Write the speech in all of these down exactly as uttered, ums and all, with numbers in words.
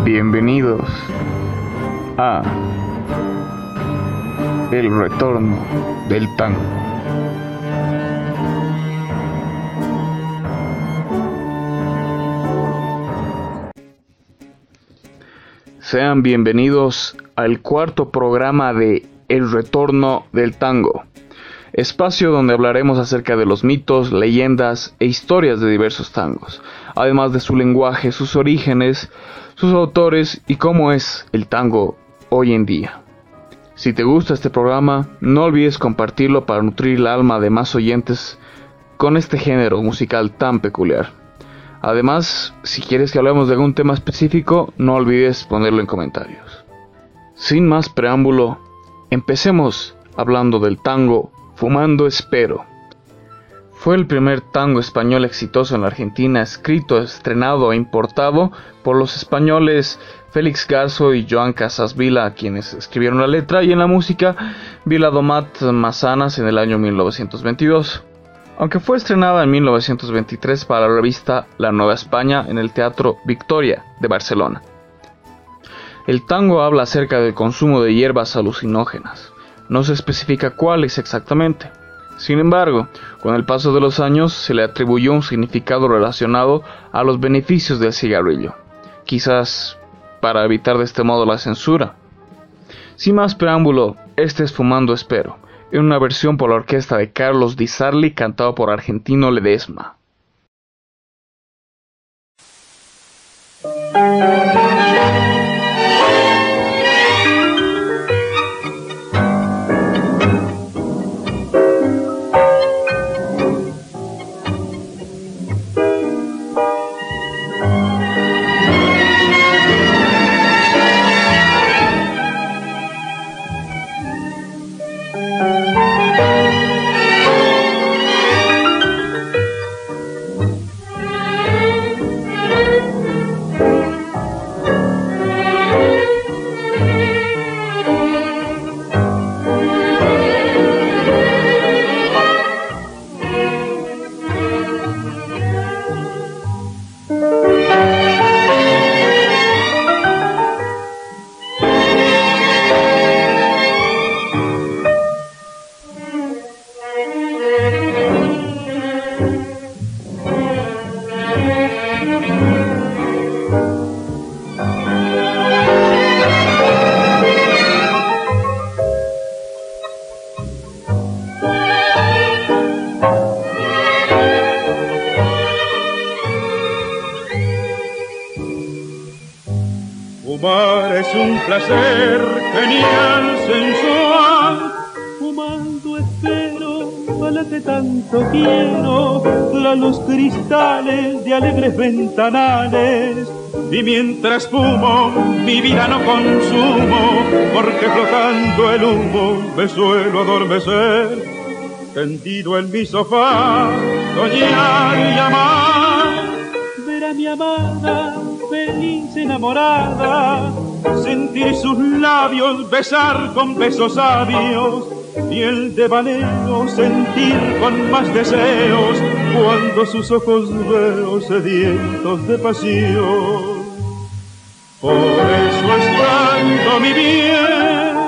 Bienvenidos a El Retorno del Tango. Sean bienvenidos al cuarto programa de El Retorno del Tango, espacio donde hablaremos acerca de los mitos, leyendas e historias de diversos tangos, además de su lenguaje, sus orígenes, sus autores y cómo es el tango hoy en día. Si te gusta este programa, no olvides compartirlo para nutrir el alma de más oyentes con este género musical tan peculiar. Además, si quieres que hablemos de algún tema específico, no olvides ponerlo en comentarios. Sin más preámbulo, empecemos hablando del tango Fumando Espero. Fue el primer tango español exitoso en la Argentina, escrito, estrenado e importado por los españoles Félix Garzo y Joan Casas Vila, quienes escribieron la letra, y en la música Viladomat Mazanas en el año mil novecientos veintidós. Aunque fue estrenada en mil novecientos veintitrés para la revista La Nueva España en el Teatro Victoria de Barcelona. El tango habla acerca del consumo de hierbas alucinógenas. No se especifica cuáles exactamente. Sin embargo, con el paso de los años se le atribuyó un significado relacionado a los beneficios del cigarrillo, quizás para evitar de este modo la censura. Sin más preámbulo, este es Fumando Espero, en una versión por la orquesta de Carlos Di Sarli, cantado por Argentino Ledesma. Fumar es un placer genial, sensual. Fumando espero a la que tanto quiero, la luz cristales de alegres ventanales. Y mientras fumo, mi vida no consumo, porque flotando el humo me suelo adormecer. Tendido en mi sofá, soñar y amar, ver a mi amada feliz enamorada, sentir sus labios besar con besos sabios, y el devaneo sentir con más deseos cuando sus ojos veo sedientos de pasión. Por eso espanto mi bien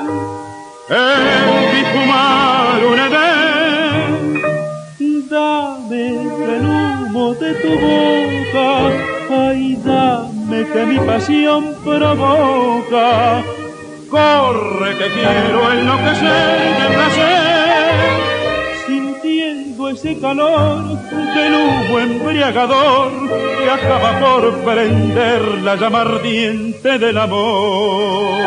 en mi fumar un edén. Dame el humo de tu boca, ay, dame que mi pasión provoca. Corre que quiero enloquecer de placer, sintiendo ese calor del humo embriagador que acaba por prender la llama ardiente del amor.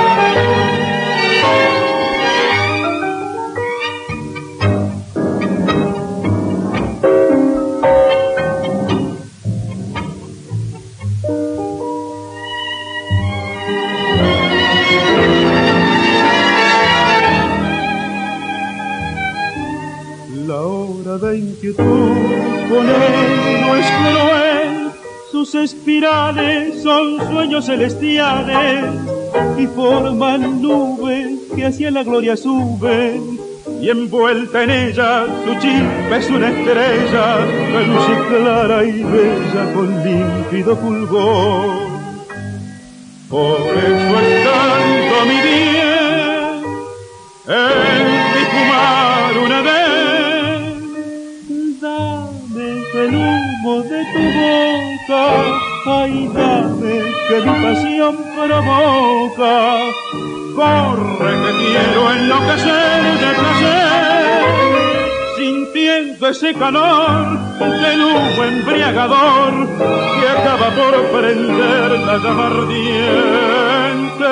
De inquietud con él no es cruel, sus espirales son sueños celestiales y forman nubes que hacia la gloria suben, y envuelta en ella su chispa es una estrella de luz clara y bella con límpido fulgor. Por eso es tanto mi bien el difumar una vez. Dame el humo de tu boca, ay, dame que mi pasión provoca. Corre que quiero enloquecer de placer, sintiendo ese calor del humo embriagador que acaba por prender la llama ardiente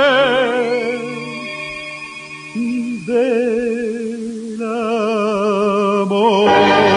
del amor.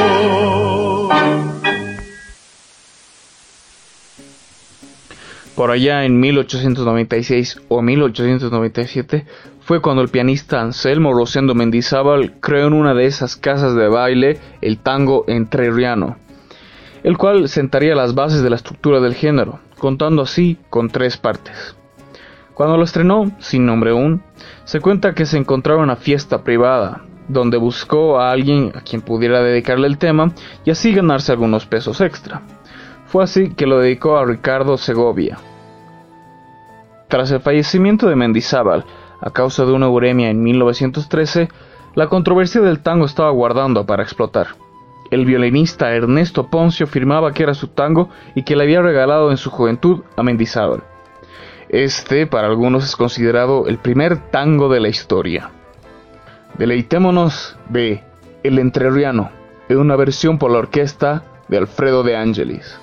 Por allá en mil ochocientos noventa y seis o mil ochocientos noventa y siete fue cuando el pianista Anselmo Rosendo Mendizábal creó en una de esas casas de baile el tango entrerriano, el cual sentaría las bases de la estructura del género, contando así con tres partes. Cuando lo estrenó, sin nombre aún, se cuenta que se encontraba en una fiesta privada, donde buscó a alguien a quien pudiera dedicarle el tema y así ganarse algunos pesos extra. Fue así que lo dedicó a Ricardo Segovia. Tras el fallecimiento de Mendizábal, a causa de una uremia en mil novecientos trece, la controversia del tango estaba guardando para explotar. El violinista Ernesto Poncio afirmaba que era su tango y que le había regalado en su juventud a Mendizábal. Este, para algunos, es considerado el primer tango de la historia. Deleitémonos de El Entrerriano, en una versión por la orquesta de Alfredo de Angelis.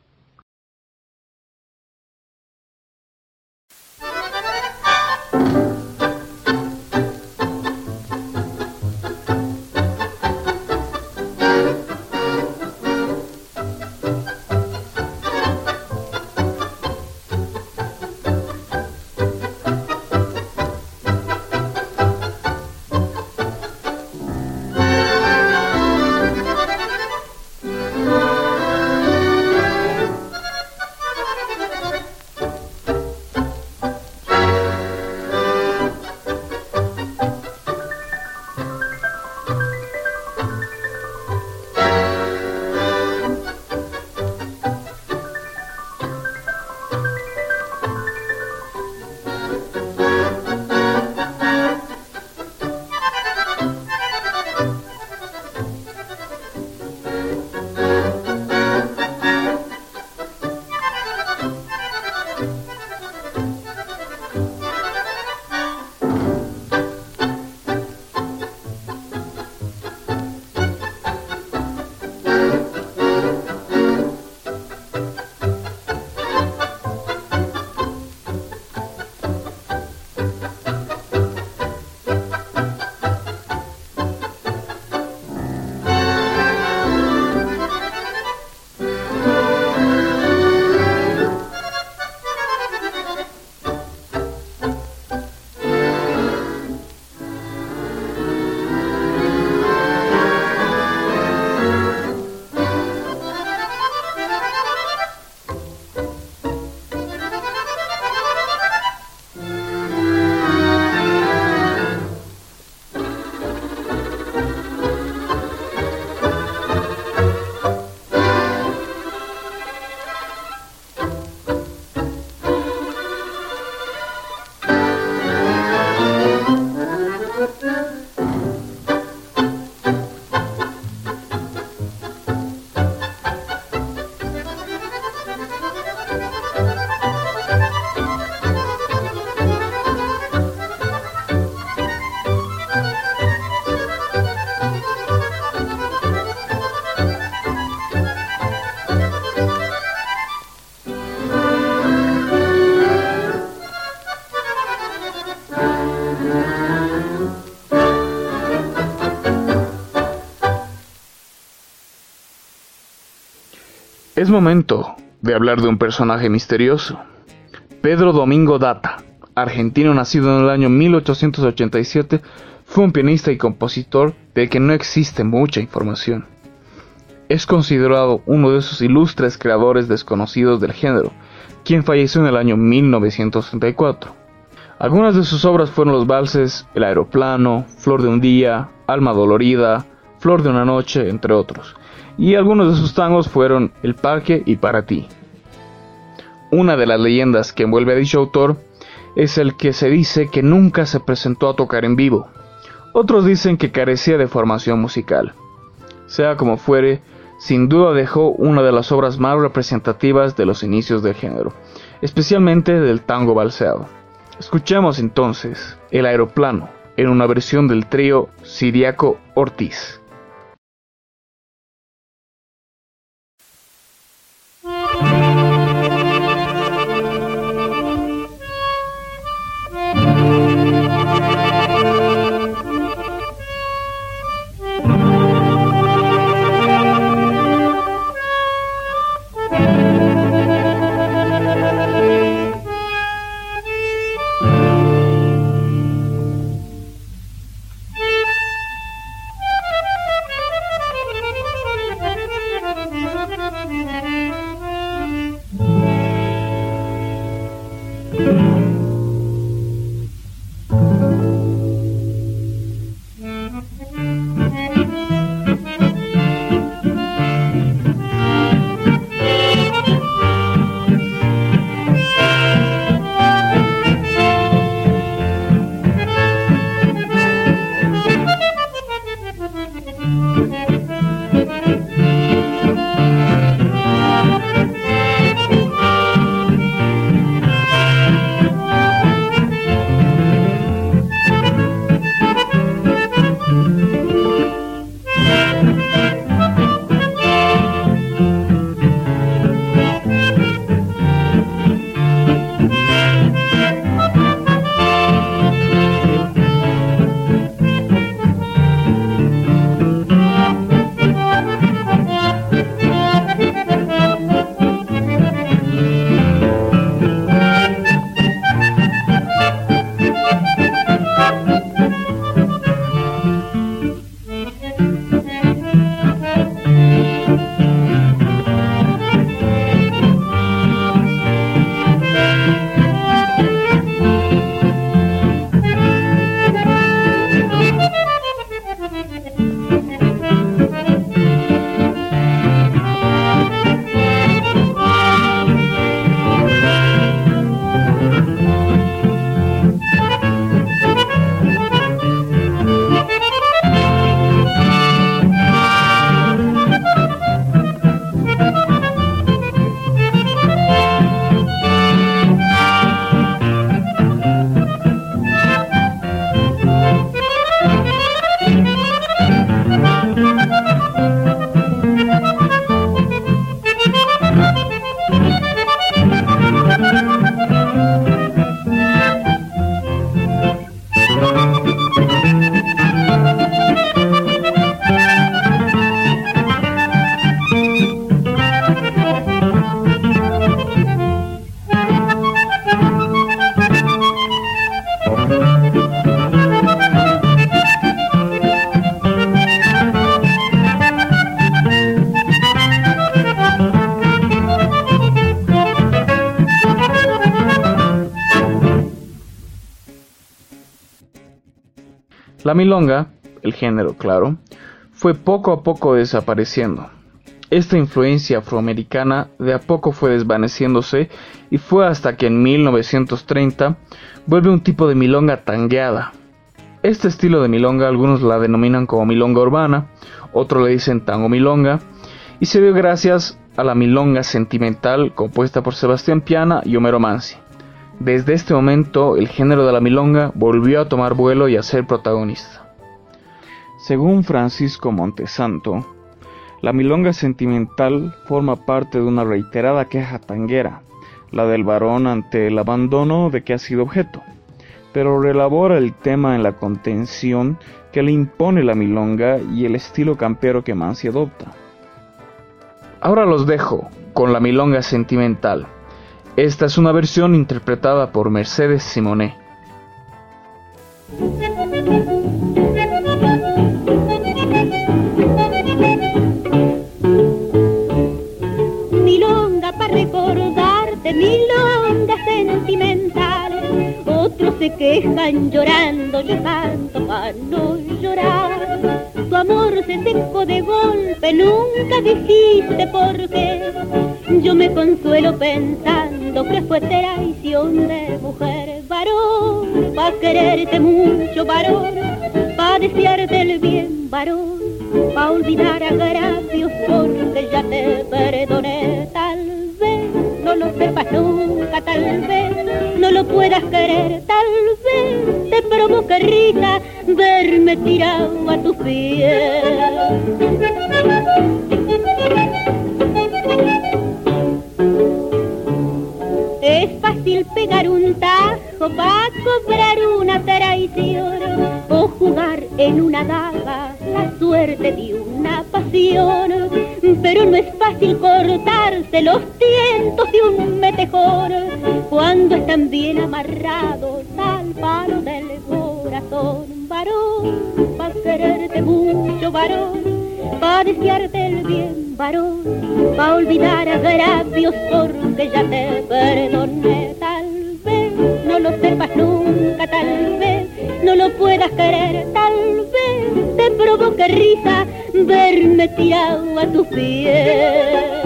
Es momento de hablar de un personaje misterioso. Pedro Domingo Data, argentino nacido en el año mil ochocientos ochenta y siete, fue un pianista y compositor del que no existe mucha información. Es considerado uno de esos ilustres creadores desconocidos del género, quien falleció en el año mil novecientos sesenta y cuatro. Algunas de sus obras fueron los valses El Aeroplano, Flor de un Día, Alma Dolorida, Flor de una Noche, entre otros. Y algunos de sus tangos fueron El Parque y Para Ti. Una de las leyendas que envuelve a dicho autor es el que se dice que nunca se presentó a tocar en vivo. Otros dicen que carecía de formación musical. Sea como fuere, sin duda dejó una de las obras más representativas de los inicios del género, especialmente del tango valseado. Escuchemos entonces El Aeroplano, en una versión del trío Ciriaco Ortiz. La milonga, el género claro, fue poco a poco desapareciendo. Esta influencia afroamericana de a poco fue desvaneciéndose y fue hasta que en mil novecientos treinta vuelve un tipo de milonga tangueada. Este estilo de milonga algunos la denominan como milonga urbana, otros le dicen tango milonga, y se dio gracias a la milonga sentimental compuesta por Sebastián Piana y Homero Manzi. Desde este momento, el género de la milonga volvió a tomar vuelo y a ser protagonista. Según Francisco Montesanto, la milonga sentimental forma parte de una reiterada queja tanguera, la del varón ante el abandono de que ha sido objeto, pero reelabora el tema en la contención que le impone la milonga y el estilo campero que Manzi adopta. Ahora los dejo con la milonga sentimental. Esta es una versión interpretada por Mercedes Simonet. Milonga para recordarte, milonga sentimental. Otros se quejan llorando, yo canto para no llorar. Tu amor se secó de golpe, nunca dijiste por qué. yo me consuelo pensando que fue traición de mujer. Varón, pa' quererte mucho, varón, pa' desearte el bien, varón, pa' olvidar agravios porque ya te perdoné. Tal vez no lo sepas nunca, tal vez no lo puedas querer, tal vez te provoque risa verme tirado a tus pies. Es fácil pegar un tajo pa' cobrar una traición o jugar en una daga la suerte de una pasión, pero no es fácil cortarse los tientos de un mejor cuando están bien amarrados al palo del corazón. Varón, pa' quererte mucho, varón, pa' desearte el bien, varón, pa' olvidar agravios porque ya te perdoné. Tal vez no lo sepas nunca, tal vez no lo puedas querer, tal vez te provoque risa verme tirado a tus pies.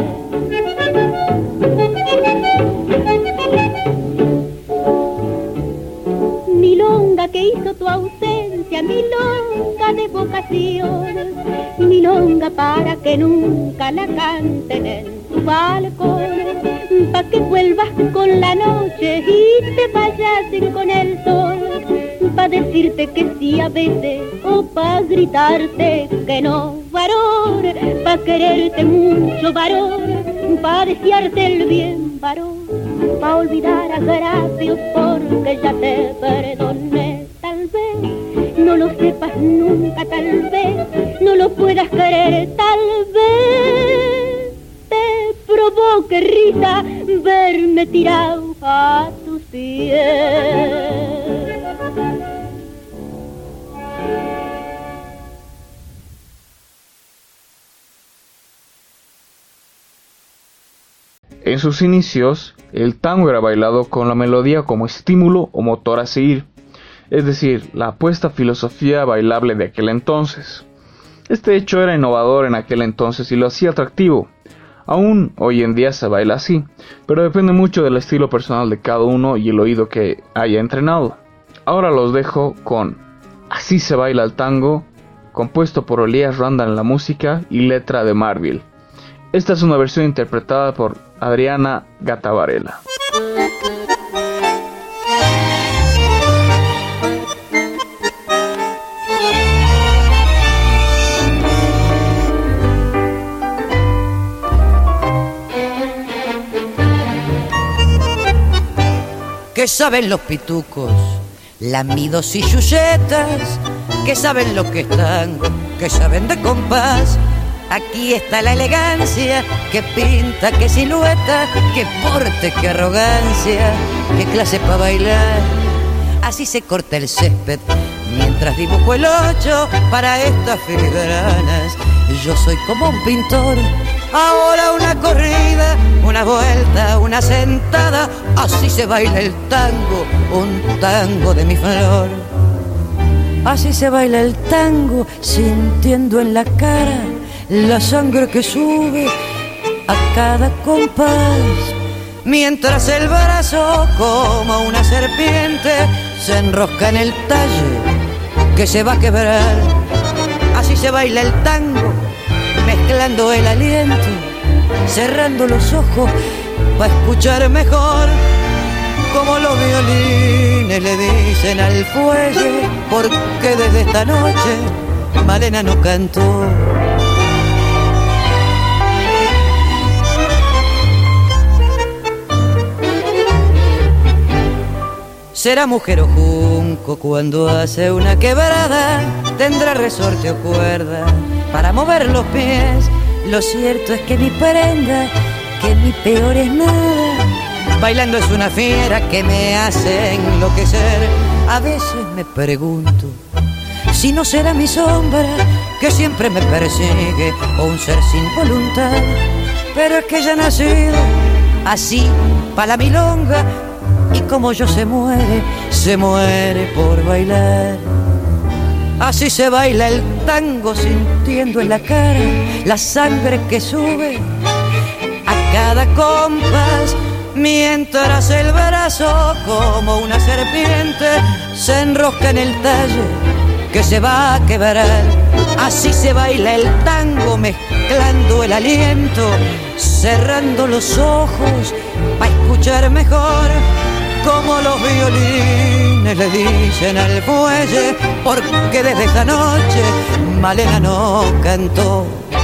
Milonga que hizo tu ausencia, milonga de vocación, milonga para que nunca la canten en tu balcón, pa' que vuelvas con la noche y te vayas con el sol, pa' decirte que sí a veces o pa' gritarte que no. Varón, pa' quererte mucho, varón, pa' desearte el bien, varón, pa' olvidar agravios porque ya te perdoné. Tal vez no lo sepas nunca, tal vez no lo puedas querer, tal vez te provoque risa verme tirado a tus pies. En sus inicios, el tango era bailado con la melodía como estímulo o motor a seguir, es decir, la apuesta filosofía bailable de aquel entonces. Este hecho era innovador en aquel entonces y lo hacía atractivo. Aún hoy en día se baila así, pero depende mucho del estilo personal de cada uno y el oído que haya entrenado. Ahora los dejo con Así se baila el tango, compuesto por Elías Randa en la música y letra de Marvil. Esta es una versión interpretada por Adriana Gata Varela. ¿Qué saben los pitucos, lamidos y chuchetas? ¿Qué saben lo que están? ¿Qué saben de compás? Aquí está la elegancia, qué pinta, qué silueta, qué porte, qué arrogancia, qué clase pa' bailar. Así se corta el césped mientras dibujo el ocho para estas filigranas. Yo soy como un pintor, ahora una corrida, una vuelta, una sentada. Así se baila el tango, un tango de mi flor. Así se baila el tango, sintiendo en la cara la sangre que sube a cada compás, mientras el brazo como una serpiente se enrosca en el talle que se va a quebrar. Así se baila el tango, mezclando el aliento, cerrando los ojos para escuchar mejor, como los violines le dicen al fuelle, porque desde esta noche Malena no cantó. Será mujer o junco cuando hace una quebrada, tendrá resorte o cuerda para mover los pies. Lo cierto es que mi prenda, que mi peor es nada, bailando es una fiera que me hace enloquecer. A veces me pregunto si no será mi sombra que siempre me persigue o un ser sin voluntad, pero es que ella ha nacido así pa' la milonga. Y como yo se muere, se muere por bailar. Así se baila el tango, sintiendo en la cara la sangre que sube a cada compás, mientras el brazo como una serpiente se enrosca en el talle que se va a quebrar. Así se baila el tango mezclando el aliento, cerrando los ojos para escuchar mejor como los violines le dicen al fuelle, porque desde esa noche Malena no cantó.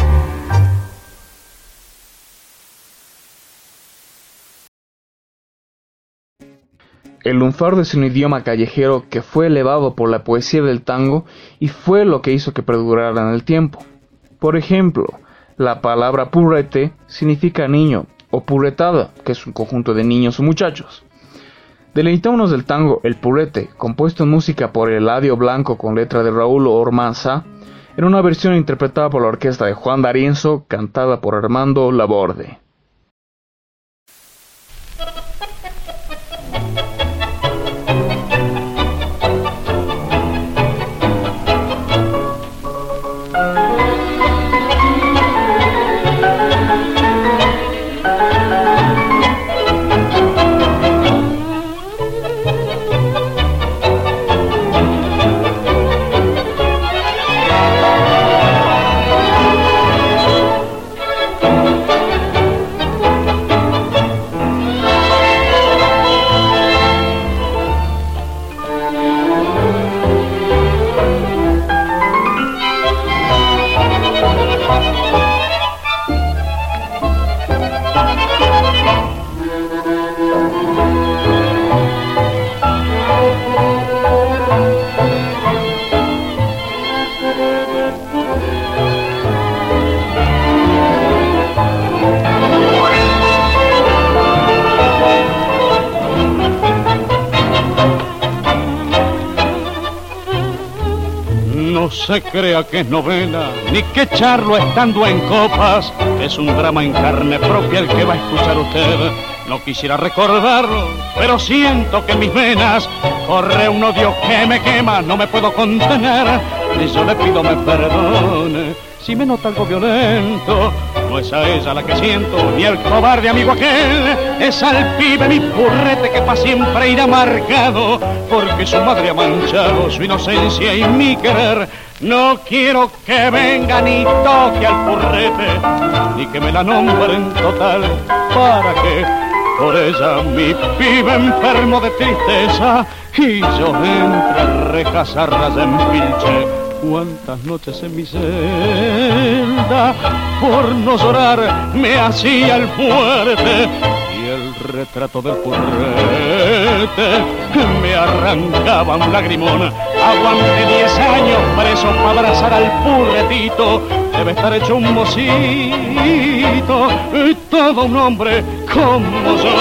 El lunfardo es un idioma callejero que fue elevado por la poesía del tango y fue lo que hizo que perdurara en el tiempo. Por ejemplo, la palabra purrete significa niño o purretada, que es un conjunto de niños o muchachos. Deleitámonos del tango El Purrete, compuesto en música por Eladio Blanco con letra de Raúl Ormanzá, en una versión interpretada por la orquesta de Juan D'Arienzo, cantada por Armando Laborde. No se crea que es novela, ni que charlo estando en copas. Es un drama en carne propia el que va a escuchar usted. No quisiera recordarlo, pero siento que en mis venas corre un odio que me quema, no me puedo contener. Y yo le pido me perdone si me nota algo violento. No es a ella la que siento, ni el cobarde amigo aquel. Es al pibe mi purrete que pa' siempre irá marcado, porque su madre ha manchado su inocencia y mi querer. No quiero que venga ni toque al purrete, ni que me la nombren total. ¿Para qué? Por ella mi pibe enfermo de tristeza, y yo entre rejas a ras en pilche. Cuántas noches en mi celda por no llorar me hacía el fuerte, y el retrato del purrete me arrancaba un lagrimón. Aguanté diez años preso para abrazar al purretito, debe estar hecho un mocito, y todo un hombre como yo.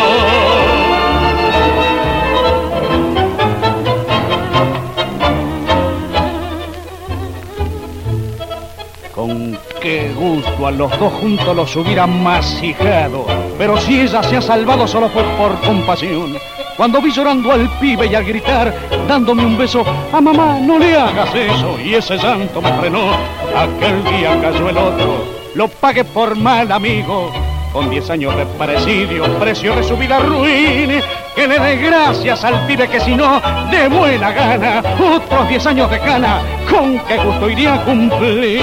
Con qué gusto a los dos juntos los hubiera masijado, pero si ella se ha salvado solo fue por compasión. Cuando vi llorando al pibe y al gritar, dándome un beso, a mamá no le hagas eso, y ese llanto me frenó. Aquel día cayó el otro, lo pagué por mal amigo, con diez años de presidio, precio de su vida ruin. Que le dé gracias al pibe que si no, de buena gana, otros diez años de cana, con qué gusto iría a cumplir.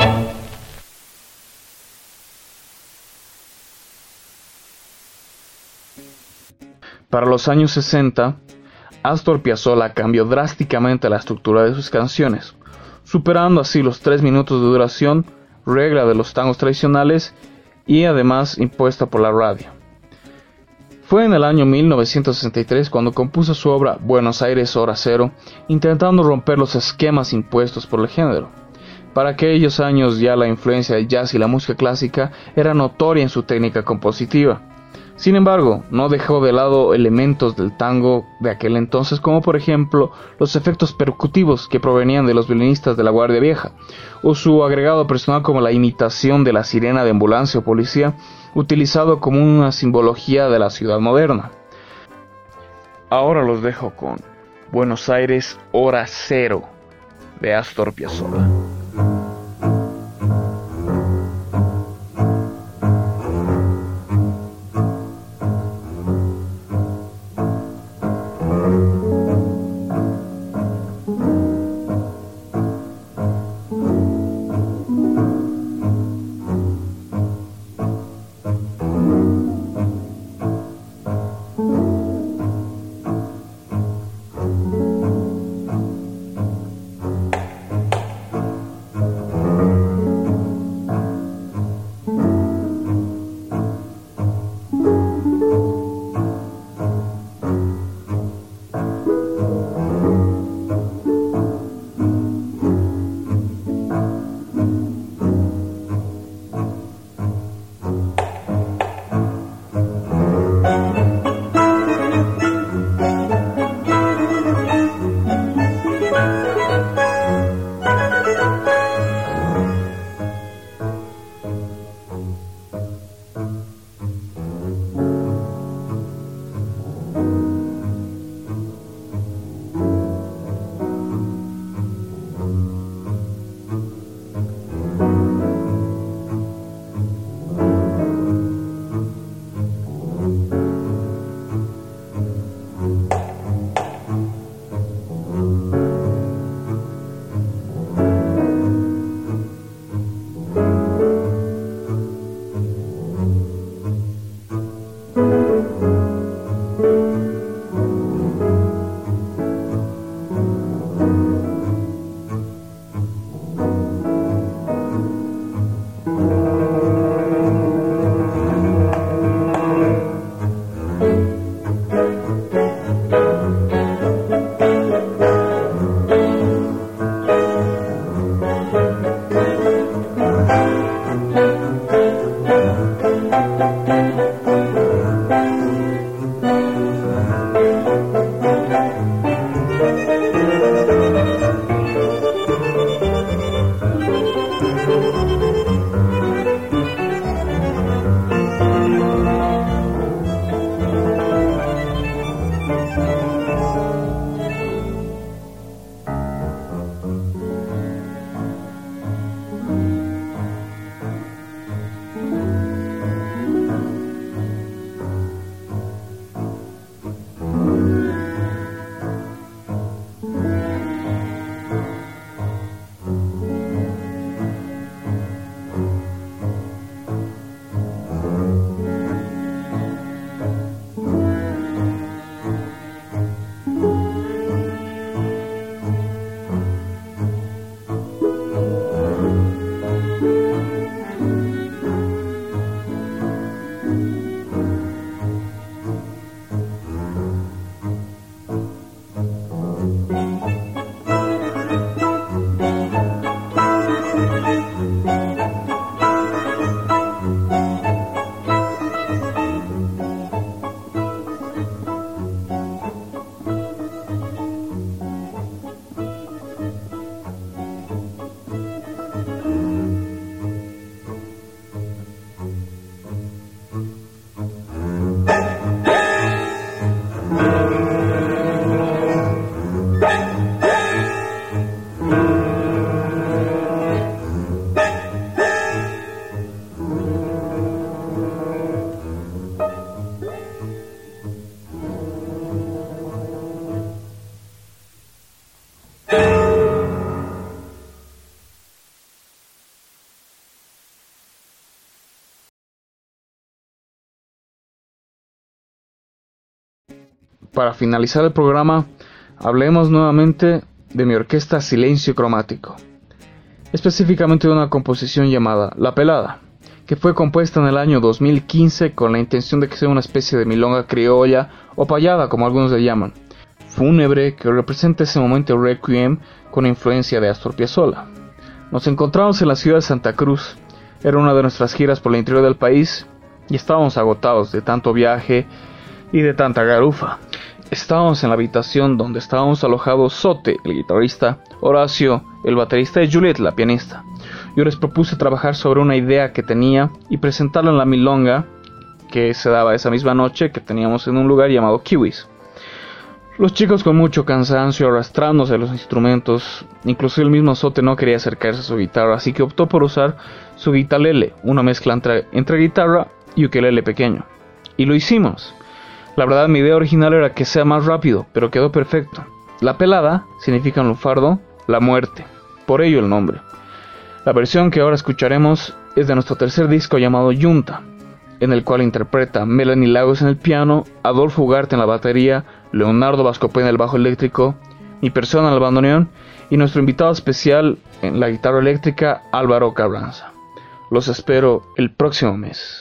Para los años sesenta, Astor Piazzolla cambió drásticamente la estructura de sus canciones, superando así los tres minutos de duración, regla de los tangos tradicionales y además impuesta por la radio. Fue en el año mil novecientos sesenta y tres cuando compuso su obra Buenos Aires Hora Cero, intentando romper los esquemas impuestos por el género. Para aquellos años ya la influencia del jazz y la música clásica era notoria en su técnica compositiva. Sin embargo, no dejó de lado elementos del tango de aquel entonces, como por ejemplo los efectos percutivos que provenían de los violinistas de la Guardia Vieja, o su agregado personal como la imitación de la sirena de ambulancia o policía, utilizado como una simbología de la ciudad moderna. Ahora los dejo con Buenos Aires Hora Cero de Astor Piazzolla. para finalizar el programa, hablemos nuevamente de mi orquesta Silencio Cromático, específicamente de una composición llamada La Pelada, que fue compuesta en el año dos mil quince con la intención de que sea una especie de milonga criolla o payada, como algunos le llaman, fúnebre, que representa ese momento requiem con influencia de Astor Piazzolla. Nos encontramos en la ciudad de Santa Cruz, era una de nuestras giras por el interior del país y estábamos agotados de tanto viaje y de tanta garufa. Estábamos en la habitación donde estábamos alojados Sote, el guitarrista, Horacio, el baterista, y Juliet, la pianista. Yo les propuse trabajar sobre una idea que tenía y presentarla en la milonga que se daba esa misma noche, que teníamos en un lugar llamado Kiwis. Los chicos con mucho cansancio arrastrándose los instrumentos, incluso el mismo Sote no quería acercarse a su guitarra, así que optó por usar su guitarlele, una mezcla entre, entre guitarra y ukelele pequeño. Y lo hicimos. La verdad, mi idea original era que sea más rápido, pero quedó perfecto. La Pelada significa en lunfardo la muerte, por ello el nombre. La versión que ahora escucharemos es de nuestro tercer disco llamado Yunta, en el cual interpreta Melanie Lagos en el piano, Adolfo Ugarte en la batería, Leonardo Vascopé en el bajo eléctrico, mi persona en el bandoneón y nuestro invitado especial en la guitarra eléctrica, Álvaro Carranza. Los espero el próximo mes.